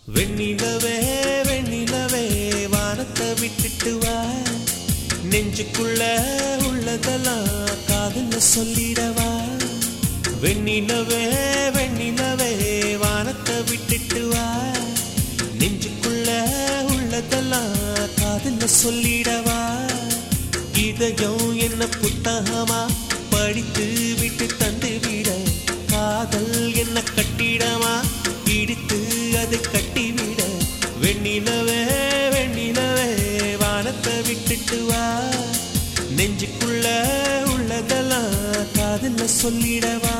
வெண்ணிலவே வெண்ணிலவே வானத்தை விட்டுட்டு வா, நெஞ்சுக்குள்ள உள்ளதெல்லாம் காதுல சொல்லிடவா. வெண்ணிலவே வெண்ணிலவே வானத்தை விட்டுட்டு வா, நெஞ்சுக்குள்ள உள்ளதெல்லாம் காதுல சொல்லிடவா. இதயம் என்ன புத்தகமா படித்து விட்டு தந்து விட, காதல் என்ன கட்டிடமா இடித்து அதை கட்டிவிட. வெண்ணிலவே வெண்ணிலவே வானத்தை விட்டுட்டு வா, நெஞ்சுக்குள்ள உள்ளதெல்லாம் காதுல சொல்லிடவா.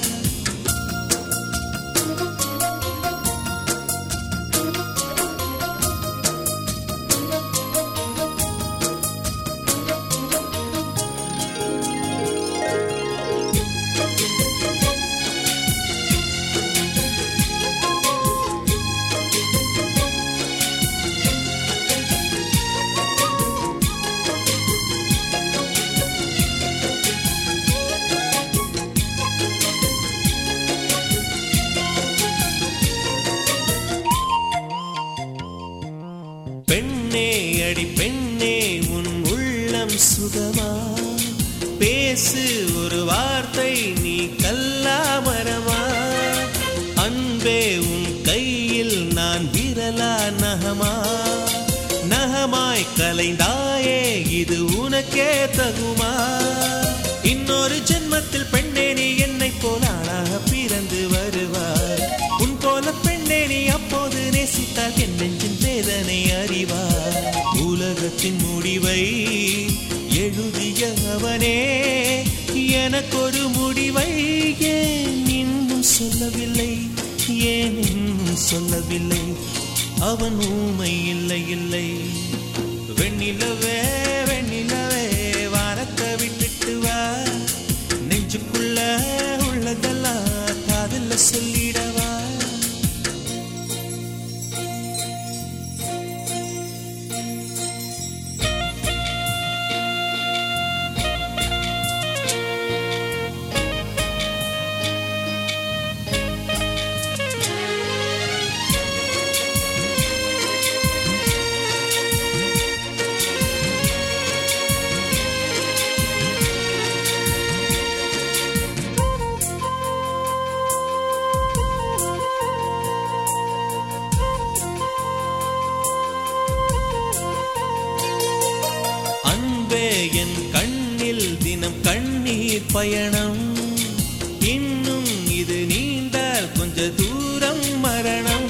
பெண்ணே அடி பெண்ணே உன் உள்ளம் சுகமா, பேசு ஒரு வார்த்தை நீ கல்லாமரமா. அன்பே உன் கையில் நான் விரலா நகமா, நகமாய் கலைந்தாயே இது உனக்கே தகுமா. இன்னொரு ஜென்மத்தில் பெண்ணே நீ என்னை போல ஆளாக பிறந்து வருவாய். உன் போல பெண்ணே நீ அப்போது நேசித்தால் என் நெஞ்சின் வேதனை அறிவார். உலகத்தின் முடிவை எழுதிய அவனே எனக்கொரு முடிவை ஏன் இன்னும் சொல்லவில்லை, ஏன் இன்னும் சொல்லவில்லை. அவன் ஊமை இல்லை இல்லை. வெண்ணிலவே வெண்ணிலவே வானத்தை விட்டுட்டு வா, நெஞ்சுக்குள்ள உள்ளதெல்லாம் காதுல சொல்லிடவா. என் கண்ணில் தினம் கண்ணீர் பயணம், இன்னும் இது நீண்டால் கொஞ்ச தூரம் மரணம்.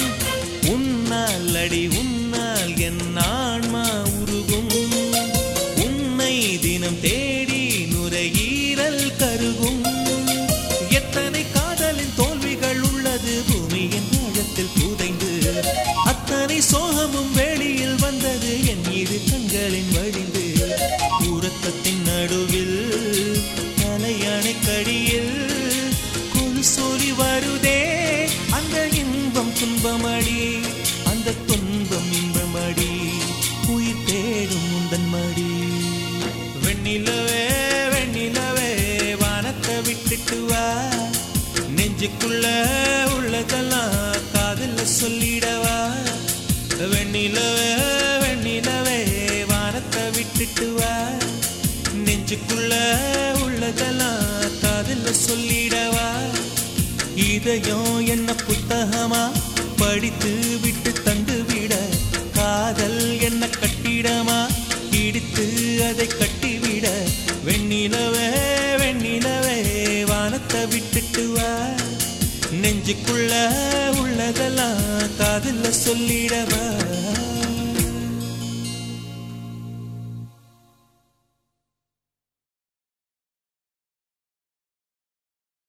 உன்னால் அடி உன்னால் என் ஆன்மா உருகும், உன்னை தினம் தேடி நுரையீரல் கருகும். எத்தனை காதலின் தோல்விகள் உள்ளது பூமியின் ஆழத்தில் புதைந்து, அத்தனை சோகமும் வெளியில் வந்தது என் இரு கண்களின் வழிந்து. உறக்கத்தின் நடுவில் தலையணை கடியில் கொலு சொல்லி வருதே, அந்த இன்பம் துன்பமடி, அந்த துன்பம் இன்பமடி, உயிர் தேடும் உந்தன் மடி. வெண்ணிலவே வெண்ணிலவே வானத்தை விட்டுட்டு வா, நெஞ்சுக்குள்ள உள்ளதெல்லாம் காதுல சொல்லிடவா. வெண்ணிலவே வெண்ணிலவே வானத்தை விட்டுட்டு வா, நெஞ்சுக்குள்ள உள்ளதெல்லாம் காதுல சொல்லிடவா. இதயம் என்ன புத்தகமா படித்து விட்டு தந்து விட, காதல் என்ன கட்டிடமா இடித்து அதை கட்டிவிட. வெண்ணிலவே வெண்ணிலவே வானத்தை விட்டுட்டு வா, நெஞ்சுக்குள்ள உள்ளத